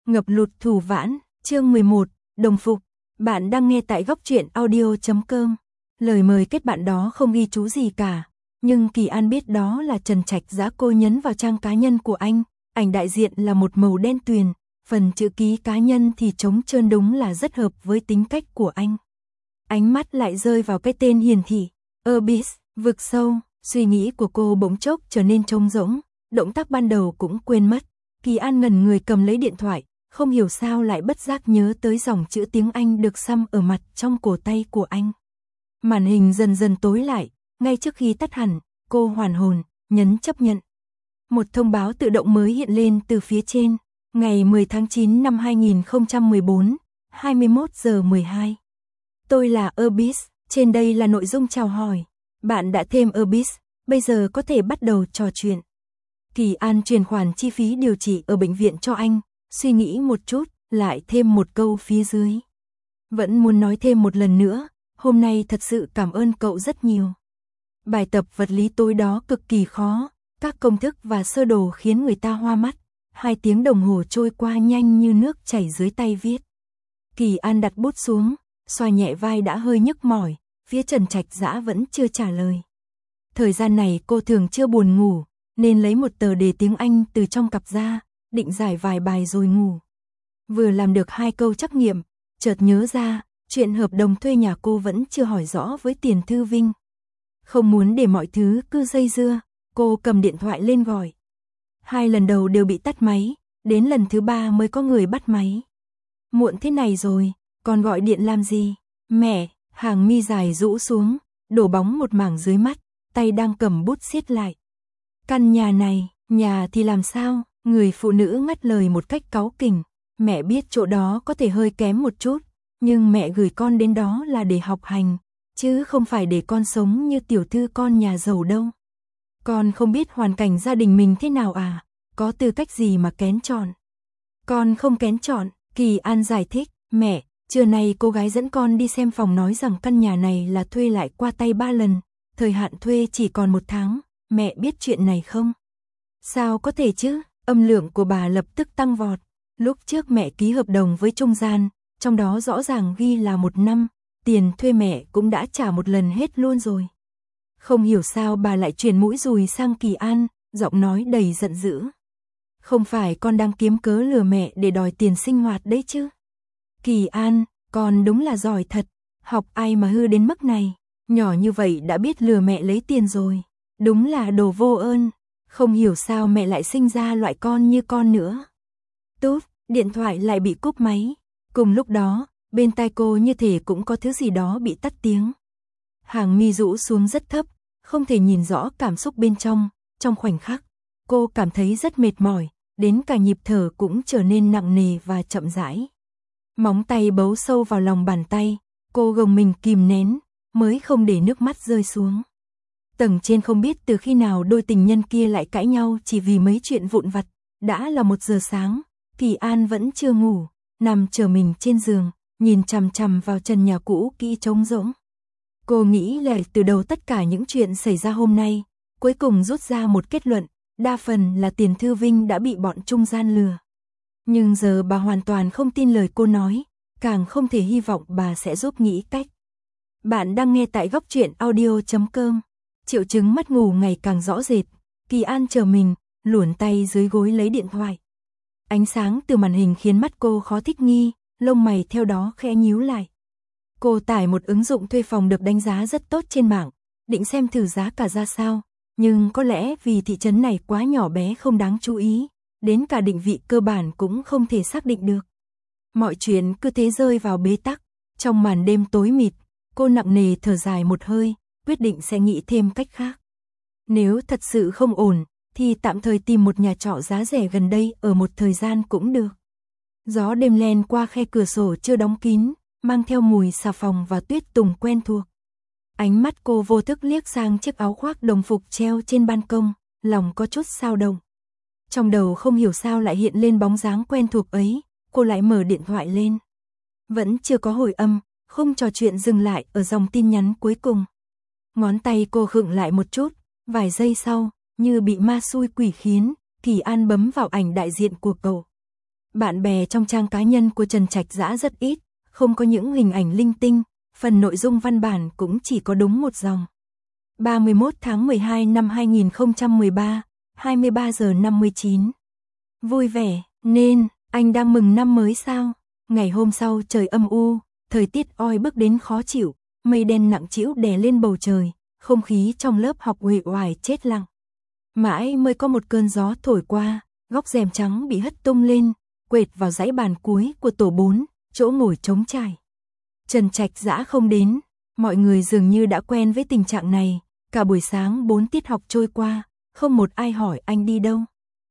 Ngập lụt Thủ Vãn, chương 11, đồng phục. Bạn đang nghe tại góc truyện audio.com. Lời mời kết bạn đó không ghi chú gì cả, nhưng Kỳ An biết đó là Trần Trạch Dã. Cô nhấn vào trang cá nhân của anh, ảnh đại diện là một màu đen tuyền, phần chữ ký cá nhân thì trống trơn, đúng là rất hợp với tính cách của anh. Ánh mắt lại rơi vào cái tên hiển thị, Abyss, vực sâu, suy nghĩ của cô bỗng chốc trở nên trống rỗng, động tác ban đầu cũng quên mất. Kỳ An ngẩn người cầm lấy điện thoại, không hiểu sao lại bất giác nhớ tới dòng chữ tiếng Anh được xăm ở mặt trong cổ tay của anh. Màn hình dần dần tối lại, ngay trước khi tắt hẳn, cô hoàn hồn, nhấn chấp nhận. Một thông báo tự động mới hiện lên từ phía trên, ngày 10 tháng 9 năm 2014, 21 giờ 12. Tôi là Abyss, trên đây là nội dung chào hỏi. Bạn đã thêm Abyss, bây giờ có thể bắt đầu trò chuyện. Kỳ An chuyển khoản chi phí điều trị ở bệnh viện cho anh, suy nghĩ một chút, lại thêm một câu phía dưới. Vẫn muốn nói thêm một lần nữa, hôm nay thật sự cảm ơn cậu rất nhiều. Bài tập vật lý tối đó cực kỳ khó, các công thức và sơ đồ khiến người ta hoa mắt. 2 tiếng đồng hồ trôi qua nhanh như nước chảy dưới tay viết. Kỳ An đặt bút xuống, xoa nhẹ vai đã hơi nhức mỏi, phía Trần Trạch Dã vẫn chưa trả lời. Thời gian này cô thường chưa buồn ngủ, nên lấy một tờ đề tiếng Anh từ trong cặp ra, định giải vài bài rồi ngủ. Vừa làm được 2 câu trắc nghiệm, chợt nhớ ra, chuyện hợp đồng thuê nhà cô vẫn chưa hỏi rõ với Tiền Thư Vinh. Không muốn để mọi thứ cứ dây dưa, cô cầm điện thoại lên gọi. 2 lần đầu đều bị tắt máy, đến lần thứ 3 mới có người bắt máy. Muộn thế này rồi, còn gọi điện làm gì? Mẹ, hàng mi dài rũ xuống, đổ bóng một mảng dưới mắt, tay đang cầm bút siết lại. Căn nhà này, nhà thì làm sao? Người phụ nữ ngắt lời một cách cáu kỉnh. Mẹ biết chỗ đó có thể hơi kém một chút, nhưng mẹ gửi con đến đó là để học hành, chứ không phải để con sống như tiểu thư con nhà giàu đâu. Con không biết hoàn cảnh gia đình mình thế nào à, có tư cách gì mà kén chọn. Con không kén chọn, Kỳ An giải thích. Mẹ, trưa nay cô gái dẫn con đi xem phòng nói rằng căn nhà này là thuê lại qua tay 3 lần, thời hạn thuê chỉ còn 1 tháng, mẹ biết chuyện này không? Sao có thể chứ? Âm lượng của bà lập tức tăng vọt. Lúc trước mẹ ký hợp đồng với trung gian, trong đó rõ ràng ghi là 1 năm, tiền thuê mẹ cũng đã trả một lần hết luôn rồi. Không hiểu sao bà lại chuyển mũi dùi sang Kỳ An, giọng nói đầy giận dữ. Không phải con đang kiếm cớ lừa mẹ để đòi tiền sinh hoạt đấy chứ? Kỳ An, con đúng là giỏi thật, học ai mà hư đến mức này, nhỏ như vậy đã biết lừa mẹ lấy tiền rồi, đúng là đồ vô ơn, không hiểu sao mẹ lại sinh ra loại con như con nữa. Tút, điện thoại lại bị cúp máy, cùng lúc đó, bên tai cô như thể cũng có thứ gì đó bị tắt tiếng. Hàng mi rũ xuống rất thấp, không thể nhìn rõ cảm xúc bên trong khoảnh khắc, cô cảm thấy rất mệt mỏi, đến cả nhịp thở cũng trở nên nặng nề và chậm rãi. Móng tay bấu sâu vào lòng bàn tay, cô gồng mình kìm nén, mới không để nước mắt rơi xuống. Tầng trên không biết từ khi nào đôi tình nhân kia lại cãi nhau chỉ vì mấy chuyện vụn vặt. Đã là 1 giờ sáng, Kỳ An vẫn chưa ngủ, nằm chờ mình trên giường, nhìn chằm chằm vào trần nhà cũ kỹ trống rỗng. Cô nghĩ lại từ đầu tất cả những chuyện xảy ra hôm nay, cuối cùng rút ra một kết luận, đa phần là Tiền Thư Vinh đã bị bọn trung gian lừa. Nhưng giờ bà hoàn toàn không tin lời cô nói, càng không thể hy vọng bà sẽ giúp nghĩ cách. Bạn đang nghe tại góc truyện audio.com. Triệu chứng mất ngủ ngày càng rõ rệt, Kỳ An chờ mình, luồn tay dưới gối lấy điện thoại. Ánh sáng từ màn hình khiến mắt cô khó thích nghi, lông mày theo đó khẽ nhíu lại. Cô tải một ứng dụng thuê phòng được đánh giá rất tốt trên mạng, định xem thử giá cả ra sao, nhưng có lẽ vì thị trấn này quá nhỏ bé không đáng chú ý, đến cả định vị cơ bản cũng không thể xác định được. Mọi chuyện cứ thế rơi vào bế tắc, trong màn đêm tối mịt, cô nặng nề thở dài một hơi, quyết định sẽ nghĩ thêm cách khác. Nếu thật sự không ổn, thì tạm thời tìm một nhà trọ giá rẻ gần đây ở một thời gian cũng được. Gió đêm len qua khe cửa sổ chưa đóng kín, mang theo mùi xà phòng và tuyết tùng quen thuộc. Ánh mắt cô vô thức liếc sang chiếc áo khoác đồng phục treo trên ban công, lòng có chút xao động. Trong đầu không hiểu sao lại hiện lên bóng dáng quen thuộc ấy, cô lại mở điện thoại lên. Vẫn chưa có hồi âm, không trò chuyện dừng lại ở dòng tin nhắn cuối cùng. Ngón tay cô khựng lại một chút, vài giây sau, như bị ma xui quỷ khiến, Kỳ An bấm vào ảnh đại diện của cậu. Bạn bè trong trang cá nhân của Trần Trạch Dã rất ít, không có những hình ảnh linh tinh, phần nội dung văn bản cũng chỉ có đúng một dòng. 31 tháng 12 năm 2013, 23 giờ 59. Vui vẻ, nên, anh đang mừng năm mới sao? Ngày hôm sau trời âm u, thời tiết oi bức đến khó chịu, mây đen nặng trĩu đè lên bầu trời, không khí trong lớp học uể oải chết lặng. Mãi mới có một cơn gió thổi qua, góc rèm trắng bị hất tung lên, quệt vào dãy bàn cuối của tổ 4, chỗ ngồi trống trải. Trần Trạch Dã không đến, mọi người dường như đã quen với tình trạng này, cả buổi sáng 4 tiết học trôi qua, không một ai hỏi anh đi đâu.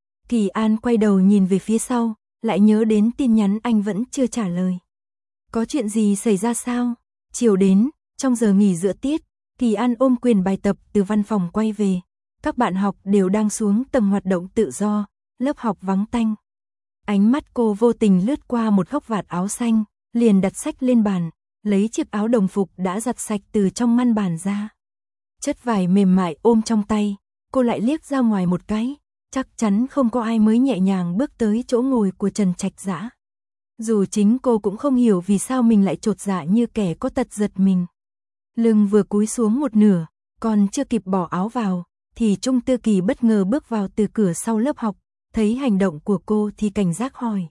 Kỳ An quay đầu nhìn về phía sau, lại nhớ đến tin nhắn anh vẫn chưa trả lời. Có chuyện gì xảy ra sao? Chiều đến, trong giờ nghỉ giữa tiết, Kỳ An ôm quyền bài tập từ văn phòng quay về. Các bạn học đều đang xuống tầng hoạt động tự do, lớp học vắng tanh. Ánh mắt cô vô tình lướt qua một góc vạt áo xanh, liền đặt sách lên bàn, lấy chiếc áo đồng phục đã giặt sạch từ trong ngăn bàn ra. Chất vải mềm mại ôm trong tay, cô lại liếc ra ngoài một cái, chắc chắn không có ai mới nhẹ nhàng bước tới chỗ ngồi của Trần Trạch Dã. Dù chính cô cũng không hiểu vì sao mình lại chột dạ như kẻ có tật giật mình. Lưng vừa cúi xuống một nửa, còn chưa kịp bỏ áo vào, thì Trung Tư Kỳ bất ngờ bước vào từ cửa sau lớp học, thấy hành động của cô thì cảnh giác hỏi.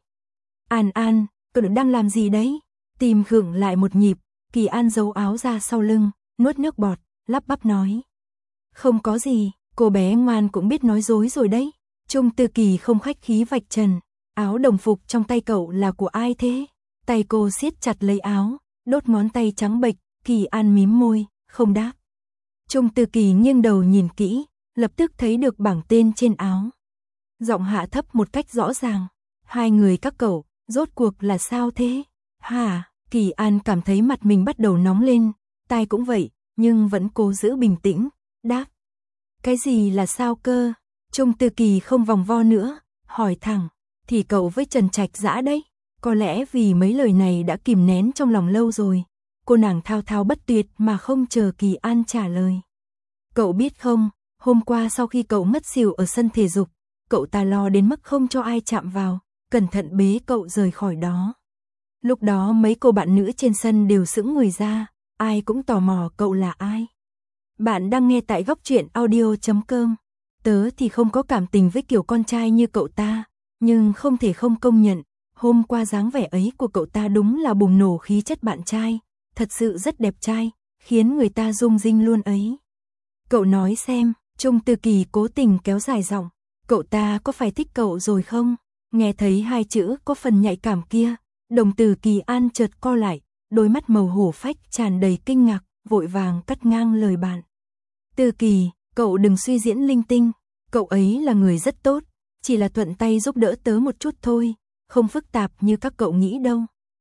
An, cậu đang làm gì đấy? Tim khựng lại một nhịp, Kỳ An giấu áo ra sau lưng, nuốt nước bọt, lắp bắp nói. Không có gì, cô bé ngoan cũng biết nói dối rồi đấy. Trung Tư Kỳ không khách khí vạch trần, áo đồng phục trong tay cậu là của ai thế? Tay cô siết chặt lấy áo, đốt ngón tay trắng bệch, Kỳ An mím môi, không đáp. Trung Tư Kỳ nghiêng đầu nhìn kỹ, lập tức thấy được bảng tên trên áo. Giọng hạ thấp một cách rõ ràng. Hai người các cậu, rốt cuộc là sao thế? Hả? Kỳ An cảm thấy mặt mình bắt đầu nóng lên, tai cũng vậy, nhưng vẫn cố giữ bình tĩnh, đáp. Cái gì là sao cơ? Trung Tư Kỳ không vòng vo nữa, hỏi thẳng. Thì cậu với Trần Trạch Dã đấy. Có lẽ vì mấy lời này đã kìm nén trong lòng lâu rồi. Cô nàng thao thao bất tuyệt mà không chờ Kỳ An trả lời. Cậu biết không, hôm qua sau khi cậu ngất xỉu ở sân thể dục, cậu ta lo đến mức không cho ai chạm vào, cẩn thận bế cậu rời khỏi đó. Lúc đó mấy cô bạn nữ trên sân đều sững người ra, ai cũng tò mò cậu là ai. Bạn đang nghe tại góc truyện audio.com. Tớ thì không có cảm tình với kiểu con trai như cậu ta, nhưng không thể không công nhận, hôm qua dáng vẻ ấy của cậu ta đúng là bùng nổ khí chất bạn trai, thật sự rất đẹp trai, khiến người ta rung rinh luôn ấy. Cậu nói xem, Trung Tư Kỳ cố tình kéo dài giọng, cậu ta có phải thích cậu rồi không? Nghe thấy hai chữ có phần nhạy cảm kia, đồng tử Kỳ An chợt co lại, đôi mắt màu hổ phách tràn đầy kinh ngạc, vội vàng cắt ngang lời bạn. Tư Kỳ, cậu đừng suy diễn linh tinh, cậu ấy là người rất tốt, chỉ là thuận tay giúp đỡ tớ một chút thôi, không phức tạp như các cậu nghĩ đâu.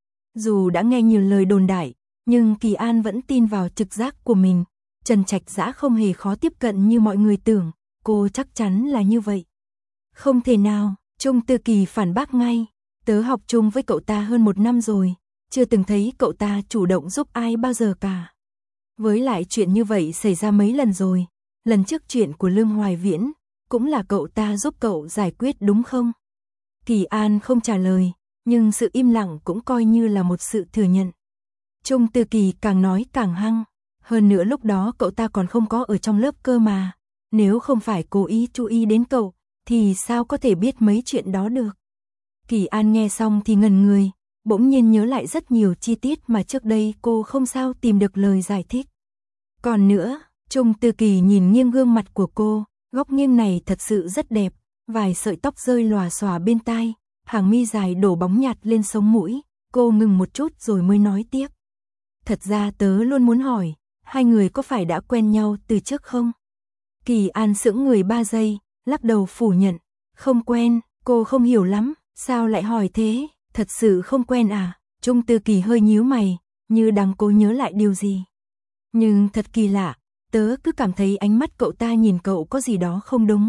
Dù đã nghe nhiều lời đồn đại, nhưng Kỳ An vẫn tin vào trực giác của mình. Trần Trạch Dã không hề khó tiếp cận như mọi người tưởng, cô chắc chắn là như vậy. Không thể nào, Trung Tư Kỳ phản bác ngay, tớ học chung với cậu ta hơn 1 năm rồi, chưa từng thấy cậu ta chủ động giúp ai bao giờ cả. Với lại chuyện như vậy xảy ra mấy lần rồi, lần trước chuyện của Lương Hoài Viễn, cũng là cậu ta giúp cậu giải quyết đúng không? Kỳ An không trả lời, nhưng sự im lặng cũng coi như là một sự thừa nhận. Trung Tư Kỳ càng nói càng hăng, hơn nữa lúc đó cậu ta còn không có ở trong lớp cơ mà, nếu không phải cố ý chú ý đến cậu, thì sao có thể biết mấy chuyện đó được. Kỳ An nghe xong thì ngẩn người, bỗng nhiên nhớ lại rất nhiều chi tiết mà trước đây cô không sao tìm được lời giải thích. Còn nữa, Trung Tư Kỳ nhìn nghiêng gương mặt của cô, góc nghiêng này thật sự rất đẹp, vài sợi tóc rơi lòa xòa bên tai, hàng mi dài đổ bóng nhạt lên sống mũi, cô ngừng một chút rồi mới nói tiếp. Thật ra tớ luôn muốn hỏi, hai người có phải đã quen nhau từ trước không? Kỳ An sững người 3 giây, lắc đầu phủ nhận, không quen, cô không hiểu lắm, sao lại hỏi thế, thật sự không quen à? Trung Tư Kỳ hơi nhíu mày, như đang cố nhớ lại điều gì. Nhưng thật kỳ lạ, tớ cứ cảm thấy ánh mắt cậu ta nhìn cậu có gì đó không đúng.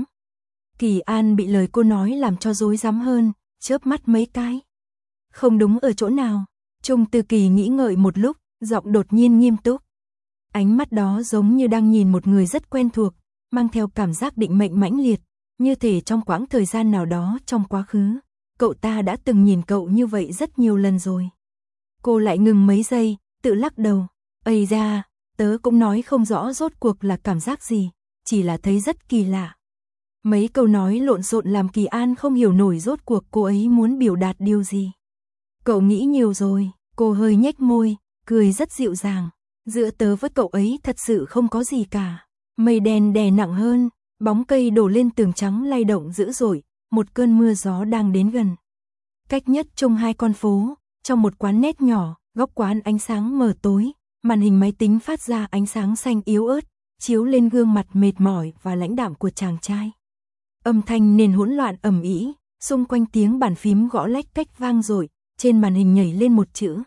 Kỳ An bị lời cô nói làm cho rối rắm hơn, chớp mắt mấy cái. Không đúng ở chỗ nào? Trung Tư Kỳ nghĩ ngợi một lúc, giọng đột nhiên nghiêm túc. Ánh mắt đó giống như đang nhìn một người rất quen thuộc, mang theo cảm giác định mệnh mãnh liệt, như thể trong quãng thời gian nào đó trong quá khứ, cậu ta đã từng nhìn cậu như vậy rất nhiều lần rồi. Cô lại ngừng mấy giây, tự lắc đầu. Ây da, tớ cũng nói không rõ rốt cuộc là cảm giác gì, chỉ là thấy rất kỳ lạ. Mấy câu nói lộn xộn làm Kỳ An không hiểu nổi rốt cuộc cô ấy muốn biểu đạt điều gì. Cậu nghĩ nhiều rồi, cô hơi nhếch môi, cười rất dịu dàng. Giữa tớ với cậu ấy thật sự không có gì cả. Mây đen đè nặng hơn, bóng cây đổ lên tường trắng lay động dữ dội, một cơn mưa gió đang đến gần. Cách nhất trong hai con phố, trong một quán nét nhỏ, góc quán ánh sáng mờ tối, màn hình máy tính phát ra ánh sáng xanh yếu ớt, chiếu lên gương mặt mệt mỏi và lãnh đạm của chàng trai. Âm thanh nền hỗn loạn ầm ĩ, xung quanh tiếng bàn phím gõ lách cách vang dội, trên màn hình nhảy lên một chữ.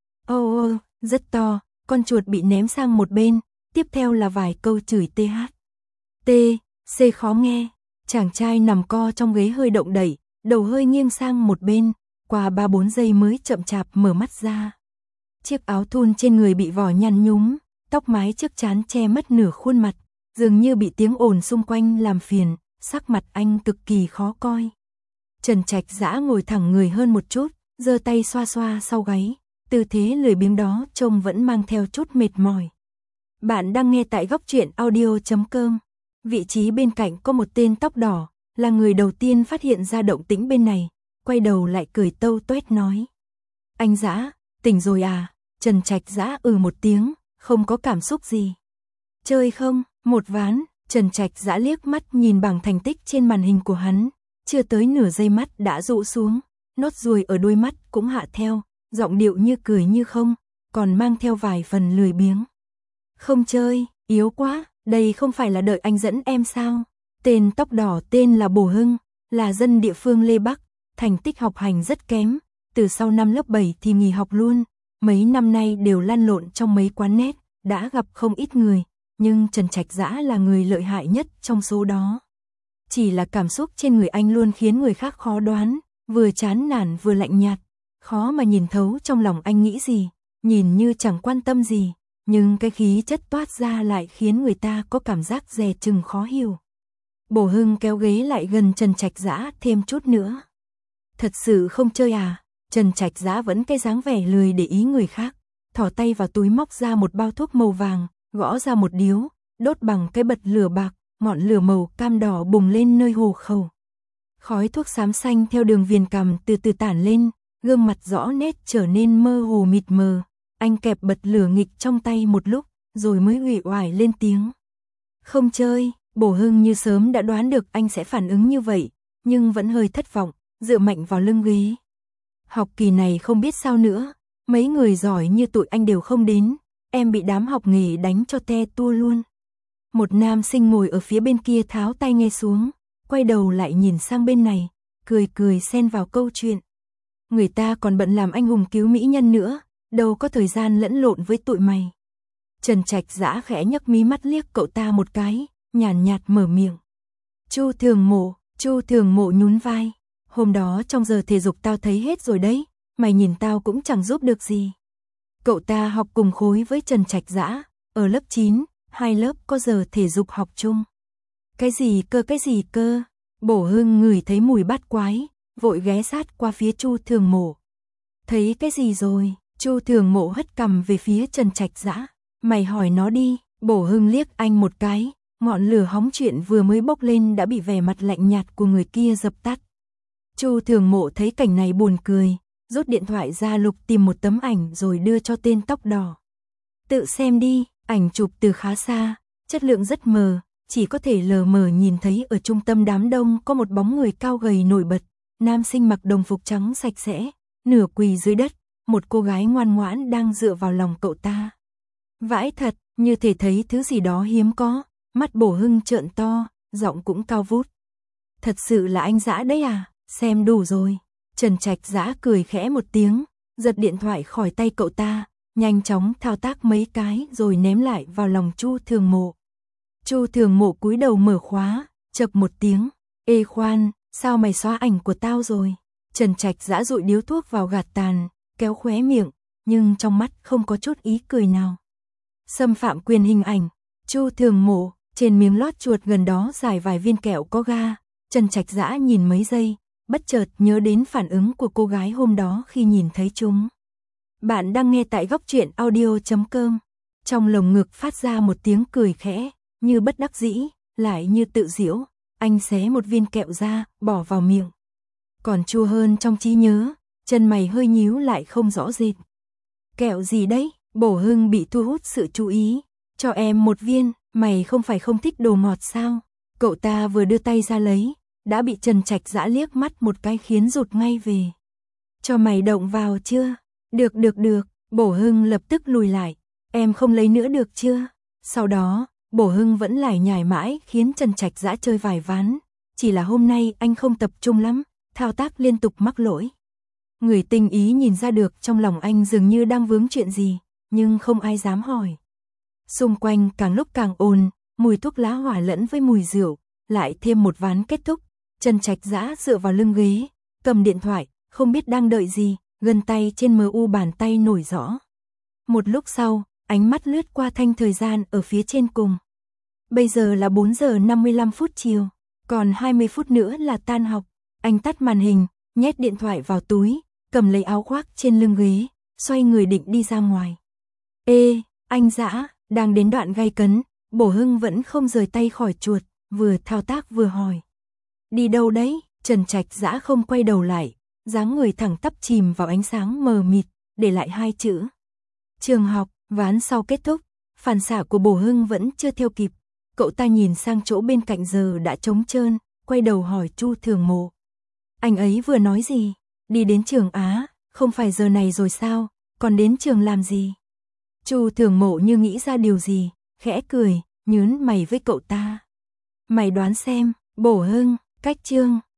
Ô, rất to, con chuột bị ném sang một bên, tiếp theo là vài câu chửi TH. T, C khó nghe, chàng trai nằm co trong ghế hơi động đẩy, đầu hơi nghiêng sang một bên, qua 3-4 giây mới chậm chạp mở mắt ra. Chiếc áo thun trên người bị vò nhăn nhúm, tóc mái trước trán che mất nửa khuôn mặt, dường như bị tiếng ồn xung quanh làm phiền, sắc mặt anh cực kỳ khó coi. Trần Trạch Dã ngồi thẳng người hơn một chút, giơ tay xoa xoa sau gáy, tư thế lười biếng đó trông vẫn mang theo chút mệt mỏi. Bạn đang nghe tại góc truyện audio.com. Vị trí bên cạnh có một tên tóc đỏ, là người đầu tiên phát hiện ra động tĩnh bên này, quay đầu lại cười tâu tuét nói. Anh Dã, tỉnh rồi à? Trần Trạch Dã một tiếng, không có cảm xúc gì. Chơi không? Một ván. Trần Trạch Dã liếc mắt nhìn bảng thành tích trên màn hình của hắn, chưa tới nửa giây mắt đã rũ xuống, nốt ruồi ở đôi mắt cũng hạ theo, giọng điệu như cười như không, còn mang theo vài phần lười biếng. Không chơi, yếu quá, đây không phải là đợi anh dẫn em sao? Tên tóc đỏ tên là Bồ Hưng, là dân địa phương Lê Bắc, thành tích học hành rất kém, từ sau năm lớp 7 thì nghỉ học luôn, mấy năm nay đều lăn lộn trong mấy quán nét, đã gặp không ít người, nhưng Trần Trạch Dã là người lợi hại nhất trong số đó. Chỉ là cảm xúc trên người anh luôn khiến người khác khó đoán, vừa chán nản vừa lạnh nhạt, khó mà nhìn thấu trong lòng anh nghĩ gì, nhìn như chẳng quan tâm gì, nhưng cái khí chất toát ra lại khiến người ta có cảm giác dè chừng khó hiểu. Bồ Hưng kéo ghế lại gần Trần Trạch Dã thêm chút nữa. Thật sự không chơi à? Trần Trạch Dã vẫn cái dáng vẻ lười để ý người khác, thò tay vào túi móc ra một bao thuốc màu vàng, gõ ra một điếu, đốt bằng cái bật lửa bạc, ngọn lửa màu cam đỏ bùng lên nơi hồ khẩu. Khói thuốc xám xanh theo đường viền cằm từ từ tản lên, gương mặt rõ nét trở nên mơ hồ mịt mờ. Anh kẹp bật lửa nghịch trong tay một lúc, rồi mới uể oải lên tiếng. Không chơi. Bồ Hưng như sớm đã đoán được anh sẽ phản ứng như vậy, nhưng vẫn hơi thất vọng, dựa mạnh vào lưng ghế. Học kỳ này không biết sao nữa, mấy người giỏi như tụi anh đều không đến, em bị đám học nghề đánh cho te tua luôn. Một nam sinh ngồi ở phía bên kia tháo tai nghe xuống, quay đầu lại nhìn sang bên này, cười cười xen vào câu chuyện. Người ta còn bận làm anh hùng cứu mỹ nhân nữa, đâu có thời gian lẫn lộn với tụi mày. Trần Trạch Dã khẽ nhấc mí mắt liếc cậu ta một cái, nhàn nhạt mở miệng. Chu Thường Mộ nhún vai. Hôm đó trong giờ thể dục tao thấy hết rồi đấy, mày nhìn tao cũng chẳng giúp được gì. Cậu ta học cùng khối với Trần Trạch Dã, ở lớp 9, hai lớp có giờ thể dục học chung. Cái gì cơ? Bổ Hưng ngửi thấy mùi bát quái, vội ghé sát qua phía Chu Thường Mộ. Thấy cái gì rồi? Chu Thường Mộ hất cằm về phía Trần Trạch Dã. Mày hỏi nó đi. Bổ Hưng liếc anh một cái, ngọn lửa hóng chuyện vừa mới bốc lên đã bị vẻ mặt lạnh nhạt của người kia dập tắt. Chu Thường Mộ thấy cảnh này buồn cười, rút điện thoại ra lục tìm một tấm ảnh rồi đưa cho tên tóc đỏ. Tự xem đi, ảnh chụp từ khá xa, chất lượng rất mờ, chỉ có thể lờ mờ nhìn thấy ở trung tâm đám đông có một bóng người cao gầy nổi bật, nam sinh mặc đồng phục trắng sạch sẽ, nửa quỳ dưới đất, một cô gái ngoan ngoãn đang dựa vào lòng cậu ta. Vãi thật, như thể thấy thứ gì đó hiếm có, mắt Bổ Hưng trợn to, giọng cũng cao vút. Thật sự là anh Dã đấy à, xem đủ rồi. Trần Trạch Dã cười khẽ một tiếng, giật điện thoại khỏi tay cậu ta, nhanh chóng thao tác mấy cái rồi ném lại vào lòng Chu Thường Mộ. Chu Thường Mộ cúi đầu mở khóa, chậc một tiếng, ê khoan, sao mày xóa ảnh của tao rồi? Trần Trạch Dã dụi điếu thuốc vào gạt tàn, kéo khóe miệng, nhưng trong mắt không có chút ý cười nào. Xâm phạm quyền hình ảnh. Chu Thường Mộ, trên miếng lót chuột gần đó giải vài viên kẹo có ga. Trần Trạch Dã nhìn mấy giây, bất chợt nhớ đến phản ứng của cô gái hôm đó khi nhìn thấy chúng. Bạn đang nghe tại góc truyện audio.com. Trong lồng ngực phát ra một tiếng cười khẽ, như bất đắc dĩ, lại như tự giễu. Anh xé một viên kẹo ra, bỏ vào miệng. Còn chua hơn trong trí nhớ, chân mày hơi nhíu lại không rõ rệt. Kẹo gì đấy? Bổ Hưng bị thu hút sự chú ý. Cho em một viên, mày không phải không thích đồ ngọt sao? Cậu ta vừa đưa tay ra lấy, đã bị Trần Trạch Dã liếc mắt một cái khiến rụt ngay về. Cho mày động vào chưa? Được, Bổ Hưng lập tức lùi lại. Em không lấy nữa được chưa? Sau đó, Bổ Hưng vẫn lải nhải mãi khiến Trần Trạch Dã chơi vài ván. Chỉ là hôm nay anh không tập trung lắm, thao tác liên tục mắc lỗi. Người tinh ý nhìn ra được trong lòng anh dường như đang vướng chuyện gì, nhưng không ai dám hỏi. Xung quanh càng lúc càng ồn, mùi thuốc lá hòa lẫn với mùi rượu, lại thêm một ván kết thúc. Trần Trạch Dã dựa vào lưng ghế, cầm điện thoại, không biết đang đợi gì, gân tay trên MU bàn tay nổi rõ. Một lúc sau, ánh mắt lướt qua thanh thời gian ở phía trên cùng. Bây giờ là 4 giờ 55 phút chiều, còn 20 phút nữa là tan học. Anh tắt màn hình, nhét điện thoại vào túi, cầm lấy áo khoác trên lưng ghế, xoay người định đi ra ngoài. Ê, anh Dã, đang đến đoạn gay cấn, Bổ Hưng vẫn không rời tay khỏi chuột, vừa thao tác vừa hỏi. Đi đâu đấy? Trần Trạch Dã không quay đầu lại, dáng người thẳng tắp chìm vào ánh sáng mờ mịt, để lại hai chữ. Trường học. Ván sau kết thúc, phản xạ của Bổ Hưng vẫn chưa theo kịp. Cậu ta nhìn sang chỗ bên cạnh giờ đã trống trơn, quay đầu hỏi Chu Thường Mộ. Anh ấy vừa nói gì? Đi đến trường á, không phải giờ này rồi sao, còn đến trường làm gì? Chu Thường Mộ như nghĩ ra điều gì, khẽ cười, nhướng mày với cậu ta. Mày đoán xem, Bổ Hưng, cách chương.